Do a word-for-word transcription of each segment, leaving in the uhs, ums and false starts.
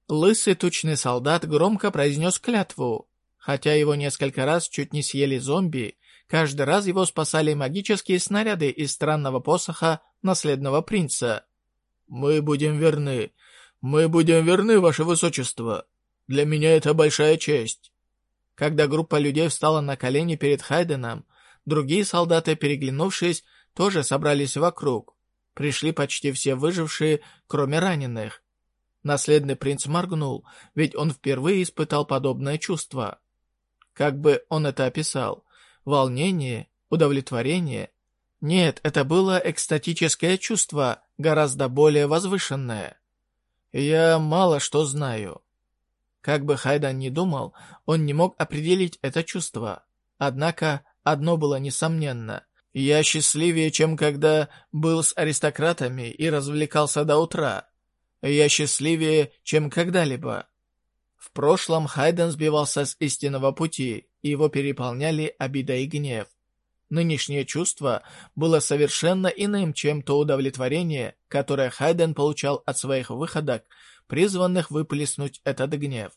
Лысый тучный солдат громко произнес клятву. Хотя его несколько раз чуть не съели зомби, каждый раз его спасали магические снаряды из странного посоха наследного принца. «Мы будем верны. Мы будем верны, ваше высочество. Для меня это большая честь». Когда группа людей встала на колени перед Хайденом, другие солдаты, переглянувшись, тоже собрались вокруг. Пришли почти все выжившие, кроме раненых. Наследный принц моргнул, ведь он впервые испытал подобное чувство. Как бы он это описал? Волнение? Удовлетворение? Нет, это было экстатическое чувство, гораздо более возвышенное. Я мало что знаю. Как бы Хайден ни думал, он не мог определить это чувство. Однако одно было несомненно. Я счастливее, чем когда был с аристократами и развлекался до утра. Я счастливее, чем когда-либо. В прошлом Хайден сбивался с истинного пути, и его переполняли обида и гнев. Нынешнее чувство было совершенно иным, чем то удовлетворение, которое Хайден получал от своих выходок, призванных выплеснуть этот гнев.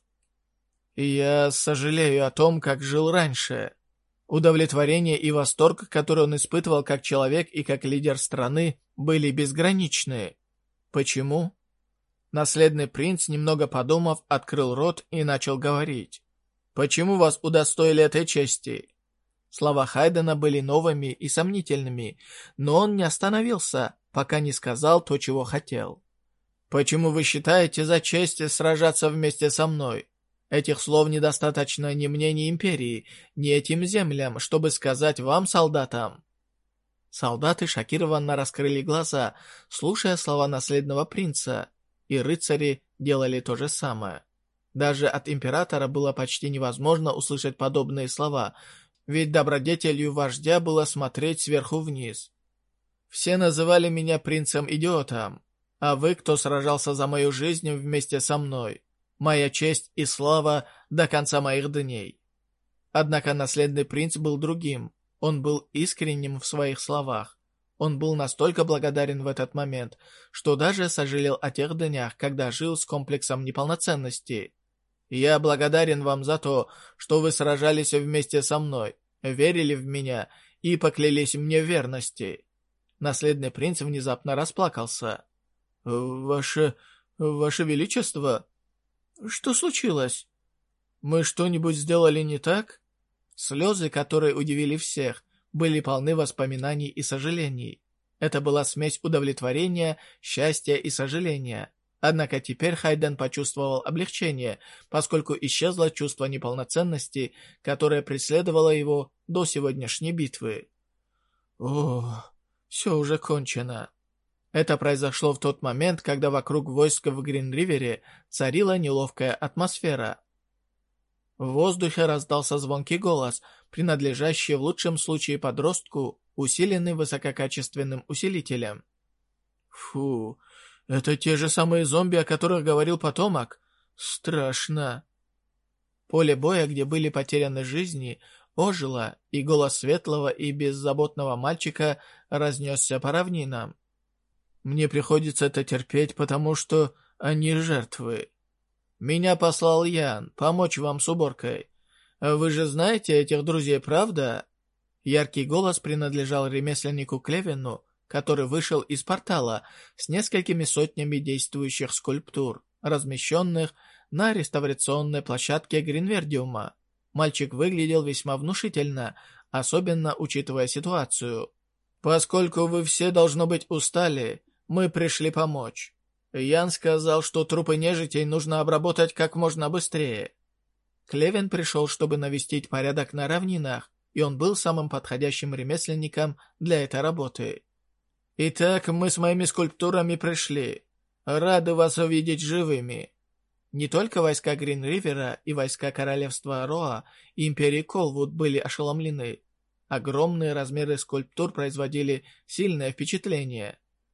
Я сожалею о том, как жил раньше. Удовлетворение и восторг, который он испытывал как человек и как лидер страны, были безграничны. Почему? Наследный принц, немного подумав, открыл рот и начал говорить. «Почему вас удостоили этой чести?» Слова Хайдена были новыми и сомнительными, но он не остановился, пока не сказал то, чего хотел. «Почему вы считаете за честь сражаться вместе со мной? Этих слов недостаточно ни мне, ни империи, ни этим землям, чтобы сказать вам, солдатам». Солдаты шокированно раскрыли глаза, слушая слова наследного принца, и рыцари делали то же самое. Даже от императора было почти невозможно услышать подобные слова, ведь добродетелью вождя было смотреть сверху вниз. «Все называли меня принцем-идиотом, а вы, кто сражался за мою жизнь вместе со мной, моя честь и слава до конца моих дней». Однако наследный принц был другим, он был искренним в своих словах. Он был настолько благодарен в этот момент, что даже сожалел о тех днях, когда жил с комплексом неполноценности. «Я благодарен вам за то, что вы сражались вместе со мной, верили в меня и поклялись мне в верности». Наследный принц внезапно расплакался. «Ваше... Ваше Величество? Что случилось? Мы что-нибудь сделали не так?» Слезы, которые удивили всех, были полны воспоминаний и сожалений. Это была смесь удовлетворения, счастья и сожаления. Однако теперь Хайден почувствовал облегчение, поскольку исчезло чувство неполноценности, которое преследовало его до сегодняшней битвы. «О, все уже кончено». Это произошло в тот момент, когда вокруг войск в Грин-Ривере царила неловкая атмосфера. В воздухе раздался звонкий голос, принадлежащий в лучшем случае подростку, усиленный высококачественным усилителем. «Фу, это те же самые зомби, о которых говорил потомок? Страшно!» Поле боя, где были потеряны жизни, ожило, и голос светлого и беззаботного мальчика разнесся по равнинам. «Мне приходится это терпеть, потому что они жертвы. Меня послал Ян помочь вам с уборкой. Вы же знаете этих друзей, правда?» Яркий голос принадлежал ремесленнику Клевену, который вышел из портала с несколькими сотнями действующих скульптур, размещенных на реставрационной площадке Гринвердиума. Мальчик выглядел весьма внушительно, особенно учитывая ситуацию. «Поскольку вы все, должно быть, устали, мы пришли помочь. Ян сказал, что трупы нежитей нужно обработать как можно быстрее». Клевен пришел, чтобы навестить порядок на равнинах, и он был самым подходящим ремесленником для этой работы. «Итак, мы с моими скульптурами пришли. Рады вас увидеть живыми». Не только войска Грин-Ривера и войска королевства Роа и империи Колвуд были ошеломлены. Огромные размеры скульптур производили сильное впечатление.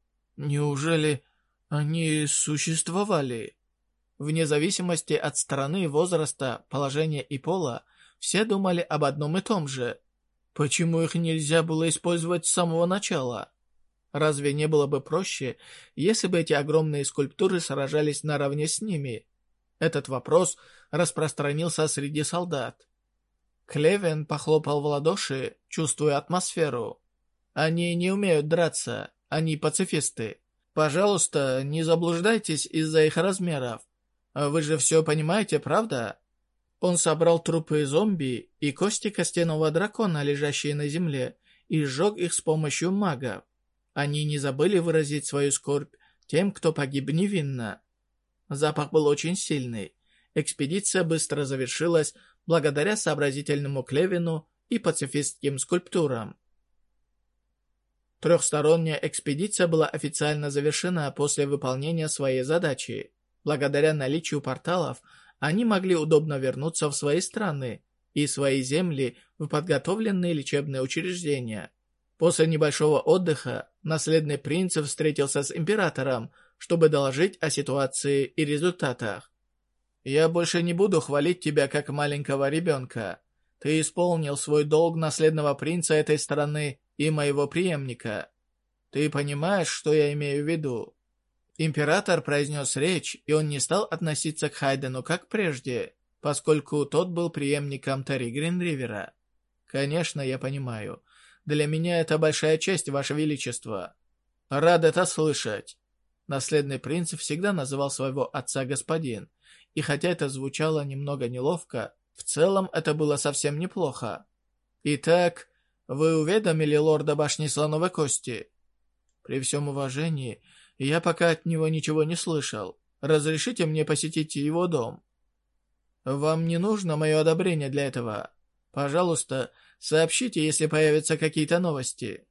Неужели они существовали? Вне зависимости от страны, возраста, положения и пола, все думали об одном и том же. Почему их нельзя было использовать с самого начала? Разве не было бы проще, если бы эти огромные скульптуры сражались наравне с ними? Этот вопрос распространился среди солдат. Клевен похлопал в ладоши, чувствуя атмосферу. «Они не умеют драться, они пацифисты. Пожалуйста, не заблуждайтесь из-за их размеров. Вы же все понимаете, правда?» Он собрал трупы зомби и кости костяного дракона, лежащие на земле, и сжег их с помощью магов. Они не забыли выразить свою скорбь тем, кто погиб невинно. Запах был очень сильный. Экспедиция быстро завершилась благодаря сообразительному Клевину и пацифистским скульптурам. Трехсторонняя экспедиция была официально завершена после выполнения своей задачи. Благодаря наличию порталов, они могли удобно вернуться в свои страны и свои земли в подготовленные лечебные учреждения. После небольшого отдыха наследный принц встретился с императором, чтобы доложить о ситуации и результатах. «Я больше не буду хвалить тебя как маленького ребенка. Ты исполнил свой долг наследного принца этой страны и моего преемника. Ты понимаешь, что я имею в виду?» Император произнес речь, и он не стал относиться к Хайдену как прежде, поскольку тот был преемником Терри Гринривера. «Конечно, я понимаю. Для меня это большая честь, Ваше Величество. Рад это слышать». Наследный принц всегда называл своего отца господин, и хотя это звучало немного неловко, в целом это было совсем неплохо. «Итак, вы уведомили лорда башни Слоновой Кости?» «При всем уважении, я пока от него ничего не слышал. Разрешите мне посетить его дом?» «Вам не нужно мое одобрение для этого. Пожалуйста, сообщите, если появятся какие-то новости».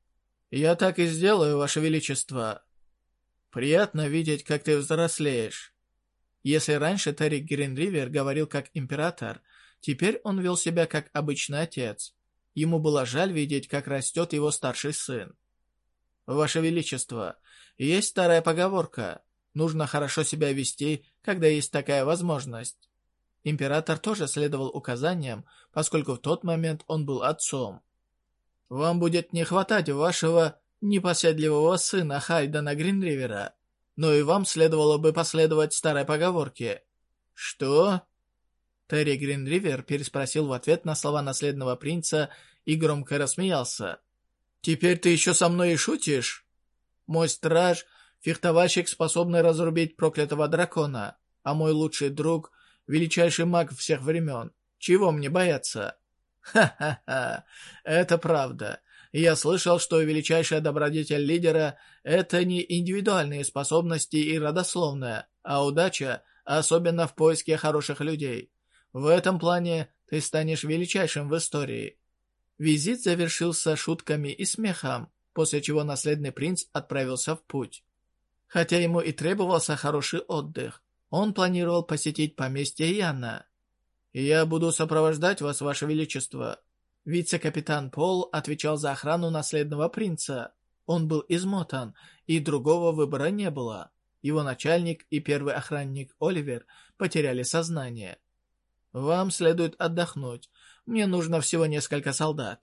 «Я так и сделаю, Ваше Величество. Приятно видеть, как ты взрослеешь». Если раньше Терри Гринривер говорил как император, теперь он вел себя как обычный отец. Ему было жаль видеть, как растет его старший сын. «Ваше Величество, есть старая поговорка. Нужно хорошо себя вести, когда есть такая возможность». Император тоже следовал указаниям, поскольку в тот момент он был отцом. «Вам будет не хватать вашего непоседливого сына Хайдена Гринривера, но и вам следовало бы последовать старой поговорке». «Что?» Терри Гринривер переспросил в ответ на слова наследного принца и громко рассмеялся. «Теперь ты еще со мной и шутишь? Мой страж — фехтовальщик, способный разрубить проклятого дракона, а мой лучший друг — величайший маг всех времен. Чего мне бояться?» «Ха-ха-ха, это правда. Я слышал, что величайшая добродетель лидера — это не индивидуальные способности и родословная, а удача, особенно в поиске хороших людей. В этом плане ты станешь величайшим в истории». Визит завершился шутками и смехом, после чего наследный принц отправился в путь. Хотя ему и требовался хороший отдых, он планировал посетить поместье Яна. «Я буду сопровождать вас, Ваше Величество». Вице-капитан Пол отвечал за охрану наследного принца. Он был измотан, и другого выбора не было. Его начальник и первый охранник Оливер потеряли сознание. «Вам следует отдохнуть. Мне нужно всего несколько солдат».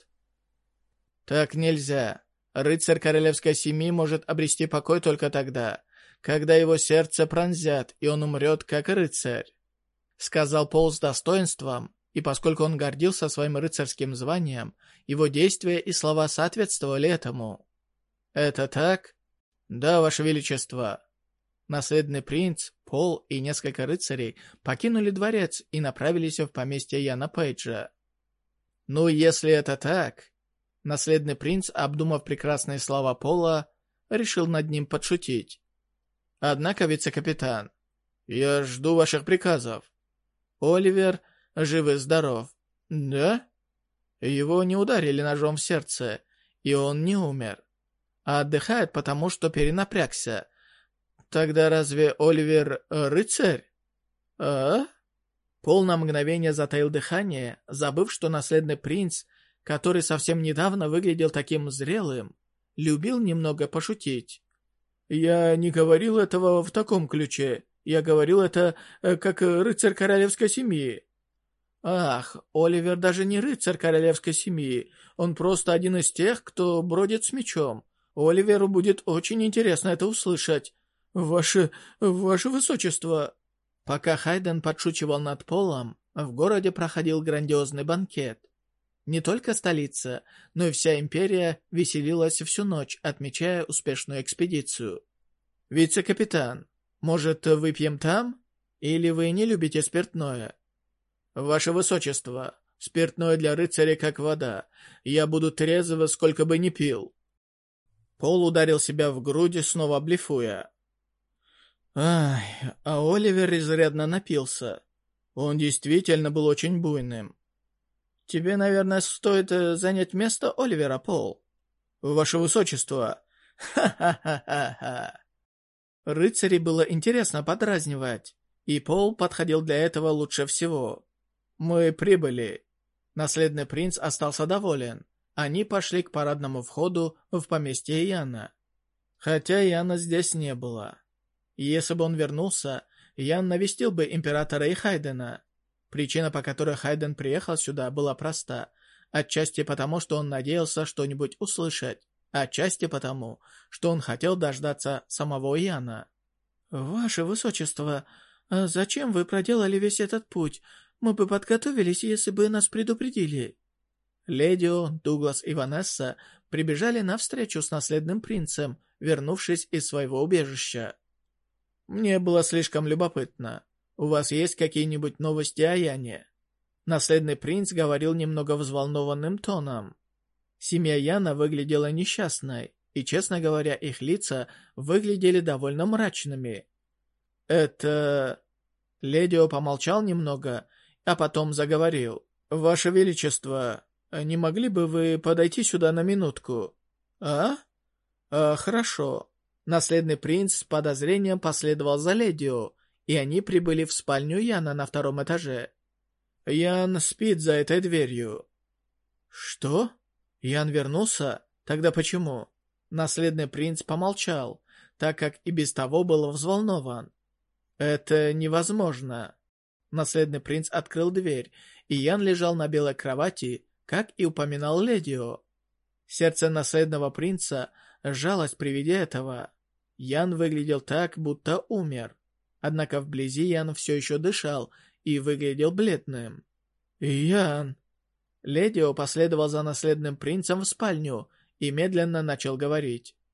«Так нельзя. Рыцарь королевской семьи может обрести покой только тогда, когда его сердце пронзят, и он умрет как рыцарь», — сказал Пол с достоинством, и поскольку он гордился своим рыцарским званием, его действия и слова соответствовали этому. «Это так?» «Да, Ваше Величество». Наследный принц, Пол и несколько рыцарей покинули дворец и направились в поместье Яна Пейджа. «Ну, если это так...» Наследный принц, обдумав прекрасные слова Пола, решил над ним подшутить. «Однако, вице-капитан, я жду ваших приказов». Оливер жив и здоров. «Да?» Его не ударили ножом в сердце, и он не умер, а отдыхает потому, что перенапрягся. Тогда разве Оливер рыцарь? А? Пол на мгновение затаил дыхание, забыв, что наследный принц, который совсем недавно выглядел таким зрелым, любил немного пошутить. «Я не говорил этого в таком ключе. Я говорил это как рыцарь королевской семьи». «Ах, Оливер даже не рыцарь королевской семьи. Он просто один из тех, кто бродит с мечом. Оливеру будет очень интересно это услышать. Ваше... ваше высочество...» Пока Хайден подшучивал над Полом, в городе проходил грандиозный банкет. Не только столица, но и вся империя веселилась всю ночь, отмечая успешную экспедицию. «Вице-капитан, может, выпьем там? Или вы не любите спиртное?» «Ваше высочество, спиртное для рыцаря как вода. Я буду трезво, сколько бы ни пил». Пол ударил себя в грудь, снова блефуя. Ай, а Оливер изрядно напился. Он действительно был очень буйным. «Тебе, наверное, стоит занять место Оливера, Пол». «Ваше высочество!» «Ха-ха-ха-ха-ха!» Рыцарей было интересно подразнивать, и Пол подходил для этого лучше всего. «Мы прибыли». Наследный принц остался доволен. Они пошли к парадному входу в поместье Яна. Хотя Яна здесь не было. Если бы он вернулся, Ян навестил бы императора и Хайдена. Причина, по которой Хайден приехал сюда, была проста. Отчасти потому, что он надеялся что-нибудь услышать. Отчасти потому, что он хотел дождаться самого Яна. «Ваше высочество, а зачем вы проделали весь этот путь? Мы бы подготовились, если бы нас предупредили». Ледио, Дуглас и Ванесса прибежали навстречу с наследным принцем, вернувшись из своего убежища. «Мне было слишком любопытно. У вас есть какие-нибудь новости о Яне?» Наследный принц говорил немного взволнованным тоном. Семья Яна выглядела несчастной, и, честно говоря, их лица выглядели довольно мрачными. «Это...» Ледио помолчал немного, а потом заговорил. «Ваше Величество, не могли бы вы подойти сюда на минутку?» «А? а хорошо». Наследный принц с подозрением последовал за Ледио, и они прибыли в спальню Яна на втором этаже. Ян спит за этой дверью. «Что? Ян вернулся? Тогда почему?» Наследный принц помолчал, так как и без того был взволнован. «Это невозможно». Наследный принц открыл дверь, и Ян лежал на белой кровати, как и упоминал Ледио. Сердце наследного принца сжалось при виде этого. Ян выглядел так, будто умер. Однако вблизи Ян все еще дышал и выглядел бледным. «Ян!» Ледио последовал за наследным принцем в спальню и медленно начал говорить.